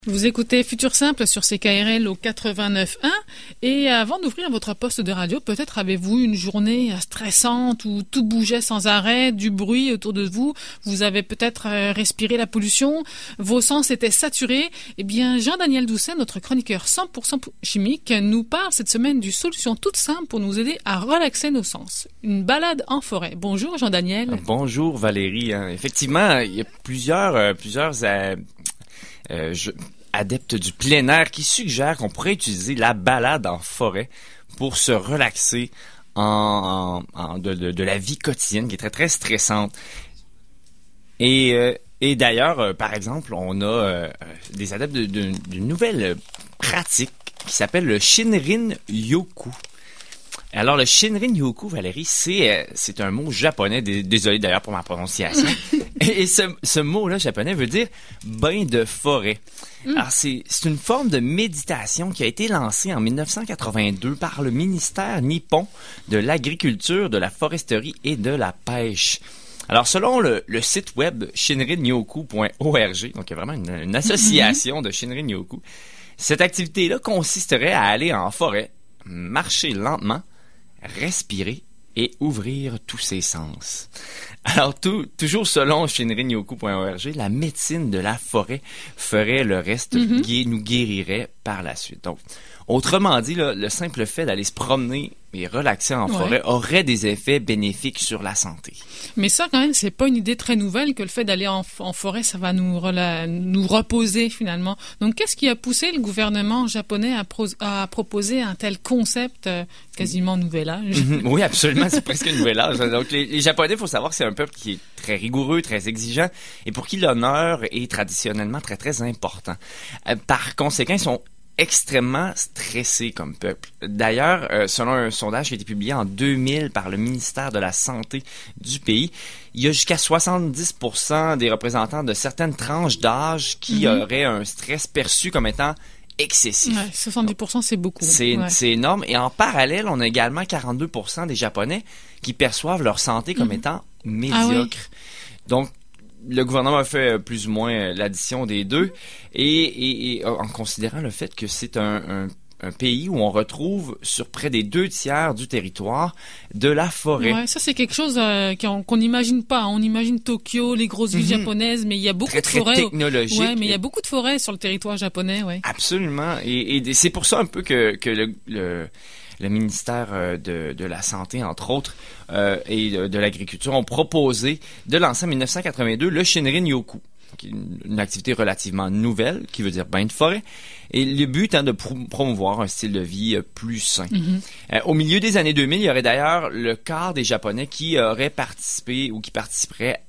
Vous écoutez Futur Simple sur CKRL au 89.1 et avant d'ouvrir votre poste de radio, peut-être avez-vous une journée stressante où tout bougeait sans arrêt, du bruit autour de vous, vous avez peut-être respiré la pollution, vos sens étaient saturés. Eh bien, Jean-Daniel Doucet, notre chroniqueur 100% chimique, nous parle cette semaine d'une solution toute simple pour nous aider à relaxer nos sens. Une balade en forêt. Bonjour Jean-Daniel. Bonjour Valérie. Effectivement, il y a plusieurs adeptes du plein air qui suggèrent qu'on pourrait utiliser la balade en forêt pour se relaxer de la vie quotidienne qui est très très stressante. Et d'ailleurs, par exemple, on a des adeptes d'une nouvelle pratique qui s'appelle le Shinrin-yoku. Alors, le Shinrin-yoku, Valérie, c'est un mot japonais. Désolé d'ailleurs pour ma prononciation. Et ce mot-là japonais veut dire bain de forêt. Alors, c'est une forme de méditation qui a été lancée en 1982 par le ministère nippon de l'Agriculture, de la Foresterie et de la Pêche. Alors, selon le site web shinrin-yoku.org, donc il y a vraiment une association de Shinrin-yoku, cette activité-là consisterait à aller en forêt, marcher lentement, respirer et ouvrir tous ses sens. Alors, toujours selon shinrin-yoku.org, la médecine de la forêt ferait le reste, nous guérirait par la suite. Donc, autrement dit, le simple fait d'aller se promener et relaxer en forêt aurait des effets bénéfiques sur la santé. Mais ça, quand même, c'est pas une idée très nouvelle que le fait d'aller en forêt, ça va nous reposer finalement. Donc, qu'est-ce qui a poussé le gouvernement japonais à proposer un tel concept quasiment nouvel âge? Oui, absolument, c'est presque un nouvel âge. Donc, les Japonais, il faut savoir que c'est un peuple qui est très rigoureux, très exigeant, et pour qui l'honneur est traditionnellement très, très important. Par conséquent, ils sont extrêmement stressés comme peuple. D'ailleurs, selon un sondage qui a été publié en 2000 par le ministère de la Santé du pays, il y a jusqu'à 70% des représentants de certaines tranches d'âge qui auraient un stress perçu comme étant excessif. Ouais, 70%, c'est beaucoup. C'est énorme. Et en parallèle, on a également 42% des Japonais qui perçoivent leur santé comme étant médiocre. Ah oui. Donc, le gouvernement a fait plus ou moins l'addition des deux et en considérant le fait que c'est un pays où on retrouve sur près des 2/3 du territoire de la forêt. Ouais, ça c'est quelque chose qu'on n'imagine pas. On imagine Tokyo, les grosses villes japonaises, mais il y a beaucoup de forêts. Très technologique. Ouais, mais il y a beaucoup de forêts sur le territoire japonais, ouais. Absolument. Et c'est pour ça un peu que le ministère de la Santé, entre autres, et de l'Agriculture ont proposé de lancer en 1982 le Shinrin-yoku, qui est une activité relativement nouvelle, qui veut dire bain de forêt. Et le but est de promouvoir un style de vie plus sain. Au milieu des années 2000, il y aurait d'ailleurs le quart des Japonais qui auraient participé ou qui participeraient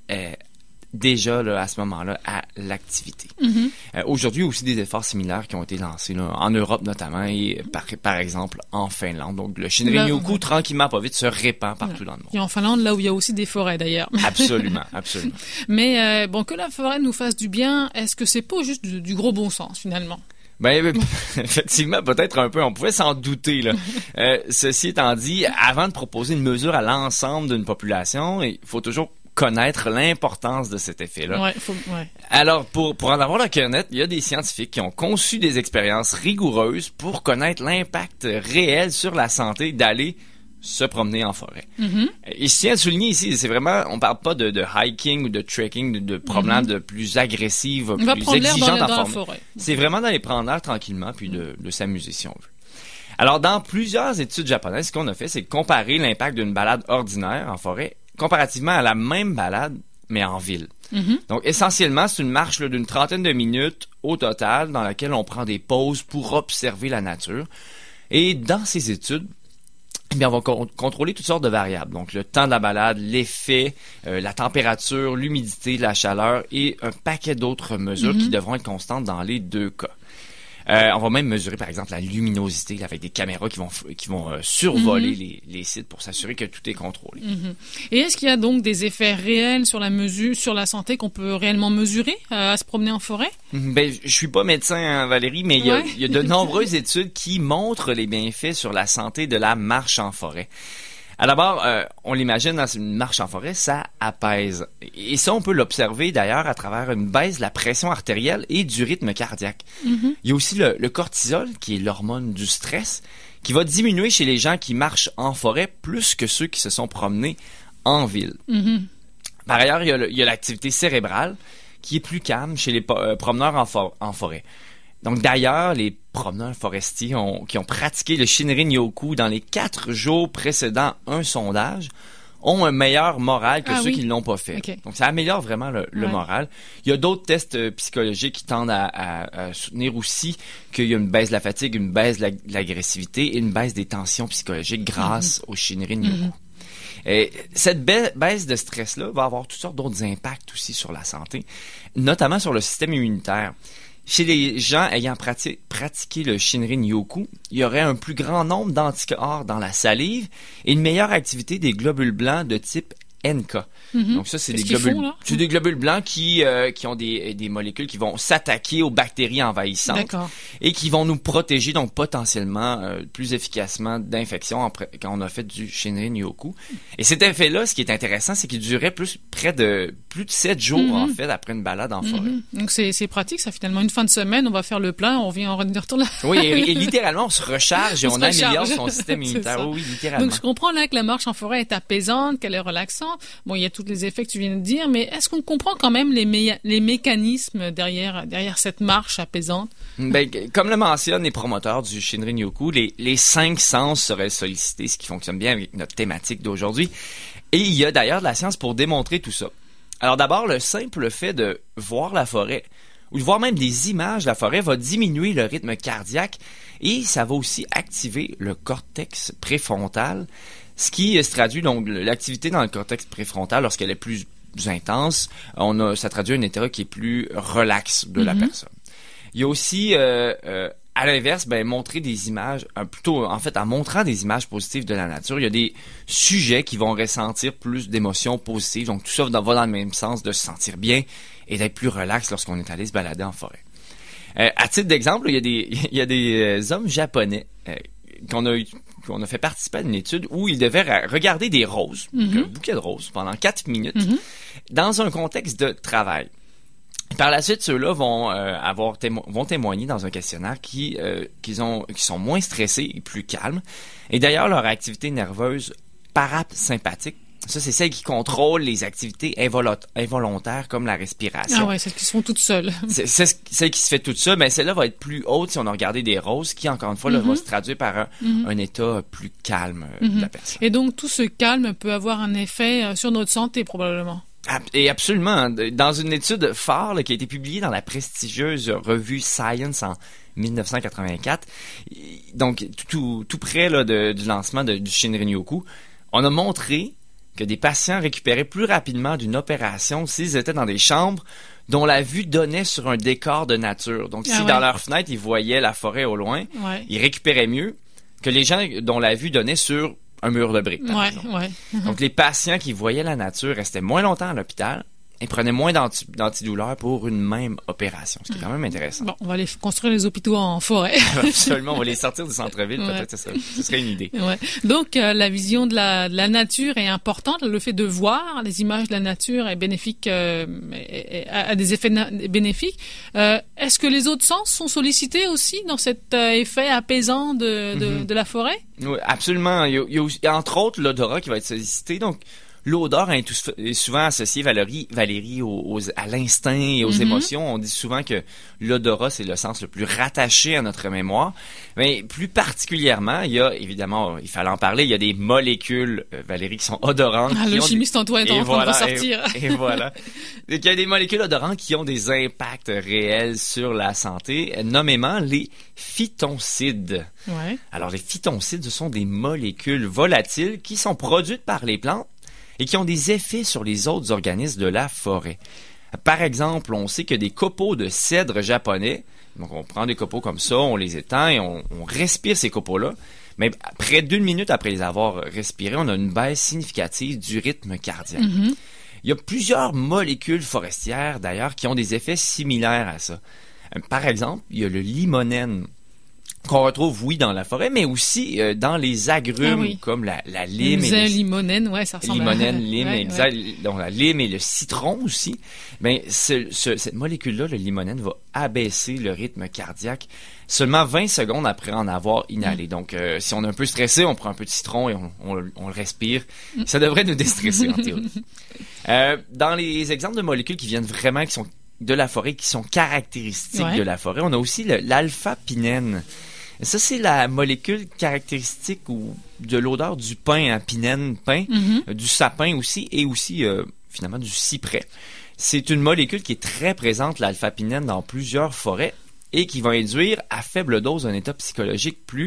déjà là, à ce moment-là à l'activité. Aujourd'hui, il y a aussi des efforts similaires qui ont été lancés là, en Europe notamment et par exemple en Finlande. Donc le Shinrin-yoku, tranquillement pas vite, se répand partout dans le monde. Et en Finlande, là où il y a aussi des forêts d'ailleurs. Absolument, absolument. Mais bon, que la forêt nous fasse du bien, est-ce que c'est pas juste du gros bon sens finalement? Ben, effectivement, peut-être un peu. On pouvait s'en douter, là. Ceci étant dit, avant de proposer une mesure à l'ensemble d'une population, il faut toujours connaître l'importance de cet effet-là. Alors, pour en avoir le cœur net, il y a des scientifiques qui ont conçu des expériences rigoureuses pour connaître l'impact réel sur la santé d'aller se promener en forêt. Et je tiens à souligner ici, c'est vraiment, on parle pas de hiking ou de trekking, de promenades plus agressives, plus exigeantes en forêt. C'est vraiment d'aller prendre l'air tranquillement puis de s'amuser si on veut. Alors, dans plusieurs études japonaises, ce qu'on a fait, c'est de comparer l'impact d'une balade ordinaire en forêt comparativement à la même balade, mais en ville. Donc, essentiellement, c'est une marche là, d'une trentaine de minutes au total dans laquelle on prend des pauses pour observer la nature. Et dans ces études, eh bien, on va contrôler toutes sortes de variables. Donc, le temps de la balade, l'effet, la température, l'humidité, la chaleur et un paquet d'autres mesures qui devront être constantes dans les deux cas. On va même mesurer, par exemple, la luminosité là, avec des caméras qui vont survoler les sites pour s'assurer que tout est contrôlé. Et est-ce qu'il y a donc des effets réels sur la santé qu'on peut réellement mesurer à se promener en forêt? Ben, je suis pas médecin, hein, Valérie, mais il y a de nombreuses études qui montrent les bienfaits sur la santé de la marche en forêt. À d'abord, on l'imagine dans une marche en forêt, ça apaise. Et ça, on peut l'observer d'ailleurs à travers une baisse de la pression artérielle et du rythme cardiaque. Il y a aussi le cortisol, qui est l'hormone du stress, qui va diminuer chez les gens qui marchent en forêt plus que ceux qui se sont promenés en ville. Par ailleurs, il y a l'activité cérébrale qui est plus calme chez les promeneurs en forêt. Donc d'ailleurs, les promeneurs forestiers qui ont pratiqué le Shinrin-yoku dans les 4 jours précédant un sondage ont un meilleur moral que ceux qui ne l'ont pas fait. Okay. Donc ça améliore vraiment le moral. Il y a d'autres tests psychologiques qui tendent à soutenir aussi qu'il y a une baisse de la fatigue, une baisse de l'agressivité et une baisse des tensions psychologiques grâce au Shinrin-yoku. Et cette baisse de stress-là va avoir toutes sortes d'autres impacts aussi sur la santé, notamment sur le système immunitaire. Chez les gens ayant pratiqué le Shinrin-yoku, il y aurait un plus grand nombre d'anticorps dans la salive et une meilleure activité des globules blancs de type NK. Donc ça, c'est des globules blancs qui ont des molécules qui vont s'attaquer aux bactéries envahissantes et qui vont nous protéger donc potentiellement plus efficacement d'infections quand on a fait du Shinrin-yoku. Et cet effet-là, ce qui est intéressant, c'est qu'il durait plus de 7 jours en fait après une balade en forêt. Donc c'est pratique, ça finalement une fin de semaine, on va faire le plein, on retourne là. Oui, et littéralement on se recharge et on améliore son système immunitaire. Oui, littéralement. Donc je comprends là que la marche en forêt est apaisante, qu'elle est relaxante. Bon, il y a tous les effets que tu viens de dire, mais est-ce qu'on comprend quand même les mécanismes derrière cette marche apaisante? Ben, comme le mentionnent les promoteurs du Shinrin-yoku, les 5 sens seraient sollicités, ce qui fonctionne bien avec notre thématique d'aujourd'hui. Et il y a d'ailleurs de la science pour démontrer tout ça. Alors d'abord, le simple fait de voir la forêt, ou de voir même des images de la forêt, va diminuer le rythme cardiaque et ça va aussi activer le cortex préfrontal, ce qui se traduit, donc, l'activité dans le cortex préfrontal, lorsqu'elle est plus intense, ça traduit un état qui est plus relax de la personne. Il y a aussi, à l'inverse, montrer des images, en montrant des images positives de la nature, il y a des sujets qui vont ressentir plus d'émotions positives. Donc, tout ça va dans le même sens de se sentir bien et d'être plus relax lorsqu'on est allé se balader en forêt. À titre d'exemple, il y a des hommes japonais qu'on a fait participer à une étude où ils devaient regarder des roses, donc un bouquet de roses, pendant 4 minutes, dans un contexte de travail. Par la suite, ceux-là vont témoigner dans un questionnaire qui sont moins stressés et plus calmes. Et d'ailleurs, leur activité nerveuse parasympathique, ça, c'est celle qui contrôle les activités involontaires comme la respiration. Ah ouais, celle qui se font toutes seules. C'est celle qui se fait toute seule, mais celle-là va être plus haute si on a regardé des roses, qui, encore une fois, là, va se traduire par un état plus calme de la personne. Et donc, tout ce calme peut avoir un effet sur notre santé, probablement. Et absolument. Dans une étude phare là, qui a été publiée dans la prestigieuse revue Science en 1984, donc tout près là, du lancement du Shinrin-yoku, on a montré que des patients récupéraient plus rapidement d'une opération s'ils étaient dans des chambres dont la vue donnait sur un décor de nature. Donc, si dans leur fenêtre, ils voyaient la forêt au loin, ils récupéraient mieux que les gens dont la vue donnait sur un mur de briques. Donc, les patients qui voyaient la nature restaient moins longtemps à l'hôpital et prenaient moins d'antidouleurs pour une même opération, ce qui est quand même intéressant. Bon, on va aller construire les hôpitaux en forêt. Absolument, on va les sortir du centre-ville, peut-être ce serait une idée. Donc, la vision de la nature est importante. Le fait de voir les images de la nature est bénéfique, a des effets bénéfiques. Est-ce que les autres sens sont sollicités aussi dans cet effet apaisant de la forêt? Oui, absolument. Il y a entre autres l'odorat qui va être sollicité, donc l'odeur est souvent associée, Valérie, à l'instinct et aux émotions. On dit souvent que l'odorat, c'est le sens le plus rattaché à notre mémoire. Mais plus particulièrement, il y a, évidemment, il fallait en parler, il y a des molécules, Valérie, qui sont odorantes. Le chimiste en toi est en train de ressortir. Et voilà. Donc, il y a des molécules odorantes qui ont des impacts réels sur la santé, nommément les phytoncides. Alors, les phytoncides, ce sont des molécules volatiles qui sont produites par les plantes et qui ont des effets sur les autres organismes de la forêt. Par exemple, on sait que des copeaux de cèdre japonais, donc on prend des copeaux comme ça, on les étend et on respire ces copeaux-là, mais près d'1 minute après les avoir respirés, on a une baisse significative du rythme cardiaque. Il y a plusieurs molécules forestières, d'ailleurs, qui ont des effets similaires à ça. Par exemple, il y a le limonène. qu'on retrouve, oui, dans la forêt, mais aussi dans les agrumes, comme la lime. Limonène, ouais, ça ressemble limonène, lime, exact. Donc, la lime et le citron aussi. Ben, cette molécule-là, le limonène, va abaisser le rythme cardiaque seulement 20 secondes après en avoir inhalé. Donc, si on est un peu stressé, on prend un peu de citron et on le respire. Ça devrait nous déstresser, en théorie. Dans les exemples de molécules qui sont de la forêt, qui sont caractéristiques de la forêt, on a aussi l'alpha-pinène. Ça, c'est la molécule caractéristique de l'odeur du pin, pinène, pin, du sapin aussi, et aussi, finalement, du cyprès. C'est une molécule qui est très présente, l'alpha-pinène, dans plusieurs forêts et qui va induire, à faible dose, un état psychologique plus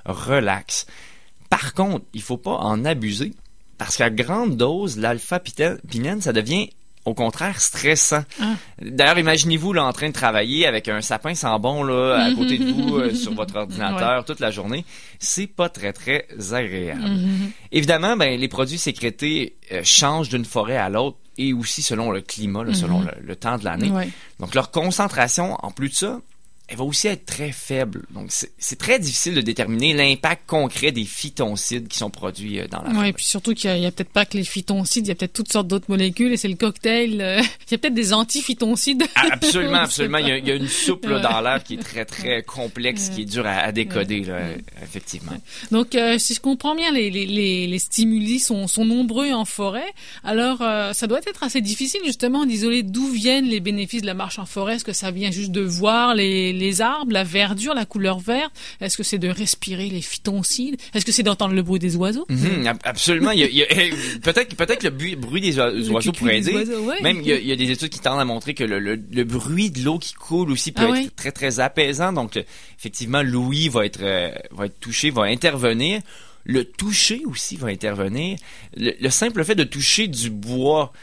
relax. Par contre, il ne faut pas en abuser, parce qu'à grande dose, l'alpha-pinène, ça devient au contraire stressant. D'ailleurs, imaginez-vous là en train de travailler avec un sapin sans bon là à côté de vous sur votre ordinateur toute la journée. C'est pas très très agréable. Évidemment, les produits sécrétés changent d'une forêt à l'autre et aussi selon le climat, là, selon le temps de l'année. Donc leur concentration, en plus de ça, elle va aussi être très faible. Donc, c'est très difficile de déterminer l'impact concret des phytoncides qui sont produits dans la forêt. Oui, et puis surtout qu'il y a peut-être pas que les phytoncides, il y a peut-être toutes sortes d'autres molécules et c'est le cocktail. Il y a peut-être des anti-phytoncides. Absolument, absolument. Il y a une soupe là, dans l'air qui est très, très complexe, qui est dure à décoder, là, effectivement. Donc, si je comprends bien, les stimuli sont nombreux en forêt. Alors, ça doit être assez difficile, justement, d'isoler d'où viennent les bénéfices de la marche en forêt. Est-ce que ça vient juste de voir les arbres, la verdure, la couleur verte? Est-ce que c'est de respirer les phytoncides? Est-ce que c'est d'entendre le bruit des oiseaux? Absolument. Peut-être que le bruit des oiseaux pourrait aider. Même, il y a des études qui tendent à montrer que le bruit de l'eau qui coule aussi peut être très, très apaisant. Donc, effectivement, l'ouïe va être touché, va intervenir. Le toucher aussi va intervenir. Le simple fait de toucher du bois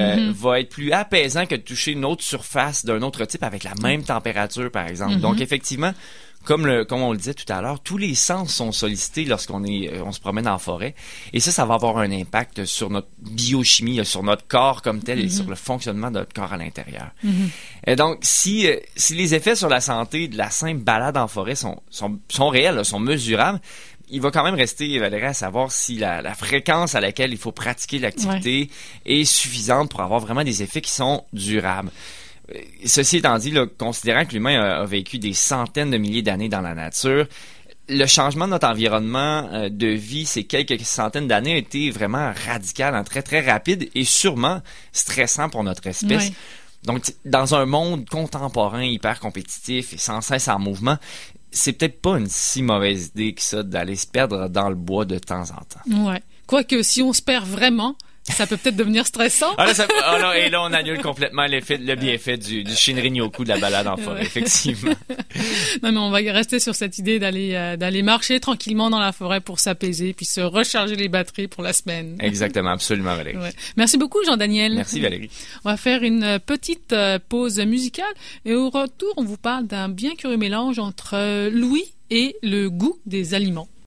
va être plus apaisant que de toucher une autre surface d'un autre type avec la même température, par exemple. Donc, effectivement, comme on le disait tout à l'heure, tous les sens sont sollicités lorsqu'on se promène en forêt. Et ça va avoir un impact sur notre biochimie, sur notre corps comme tel et sur le fonctionnement de notre corps à l'intérieur. Et donc, si les effets sur la santé de la simple balade en forêt sont réels, là, sont mesurables, il va quand même rester, Valérie, à savoir si la fréquence à laquelle il faut pratiquer l'activité est suffisante pour avoir vraiment des effets qui sont durables. Ceci étant dit, là, considérant que l'humain a vécu des centaines de milliers d'années dans la nature, le changement de notre environnement de vie ces quelques centaines d'années a été vraiment radical, très très rapide et sûrement stressant pour notre espèce. Donc, dans un monde contemporain hyper compétitif et sans cesse en mouvement, c'est peut-être pas une si mauvaise idée que ça d'aller se perdre dans le bois de temps en temps. Ouais. Quoique, si on se perd vraiment, ça peut peut-être devenir stressant. Et là, on annule complètement le bienfait du Shinrin-yoku de la balade en forêt, effectivement. Non, mais on va rester sur cette idée d'aller marcher tranquillement dans la forêt pour s'apaiser, puis se recharger les batteries pour la semaine. Exactement, absolument, Valérie. Merci beaucoup, Jean-Daniel. Merci, Valérie. On va faire une petite pause musicale et au retour, on vous parle d'un bien curieux mélange entre l'ouïe et le goût des aliments.